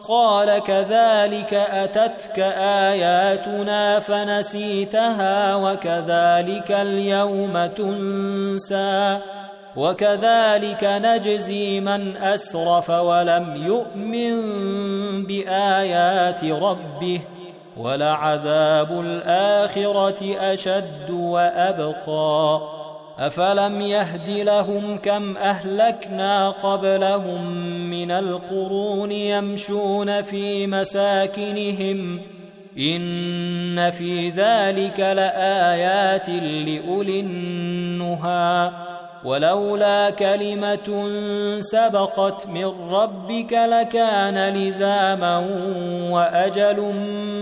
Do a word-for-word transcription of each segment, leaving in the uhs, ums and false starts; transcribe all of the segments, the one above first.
قال كذلك أتتك آياتنا فنسيتها وكذلك اليوم تنسى وكذلك نجزي من أسرف ولم يؤمن بآيات ربه ولعذاب الآخرة أشد وأبقى أفلم يهد لهم كم أهلكنا قبلهم من القرون يمشون في مساكنهم إن في ذلك لآيات لأولي النهى ولولا كلمة سبقت من ربك لكان لزاما وأجل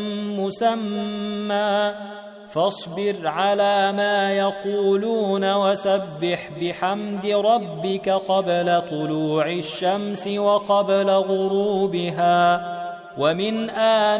مسمى فاصبر على ما يقولون وسبح بحمد ربك قبل طلوع الشمس وقبل غروبها ومن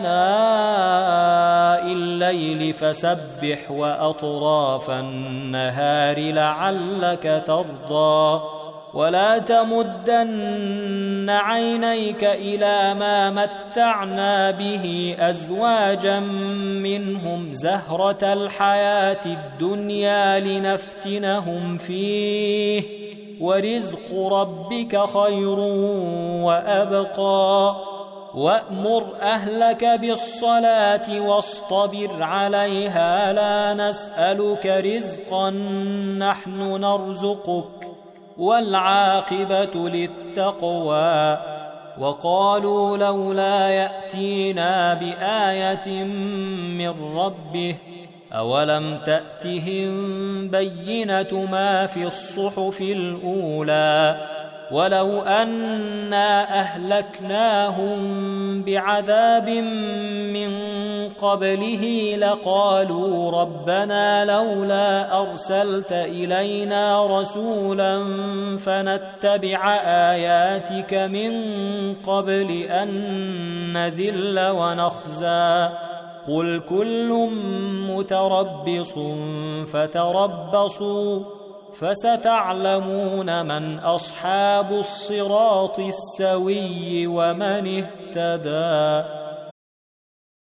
آناء الليل فسبح وأطراف النهار لعلك ترضى ولا تمدن عينيك إلى ما متعنا به أزواجا منهم زهرة الحياة الدنيا لنفتنهم فيه ورزق ربك خير وأبقى وأمر أهلك بالصلاة واصطبر عليها لا نسألك رزقا نحن نرزقك والعاقبة للتقوى وقالوا لولا يأتينا بآية من ربه أولم تأتهم بينة ما في الصحف الأولى ولو أنا أهلكناهم بعذاب من قبله لقالوا ربنا لولا أرسلت إلينا رسولا فنتبع آياتك من قبل أن نذل ونخزى قل كل متربص فتربصوا فستعلمون من أصحاب الصراط السوي ومن اهتدى.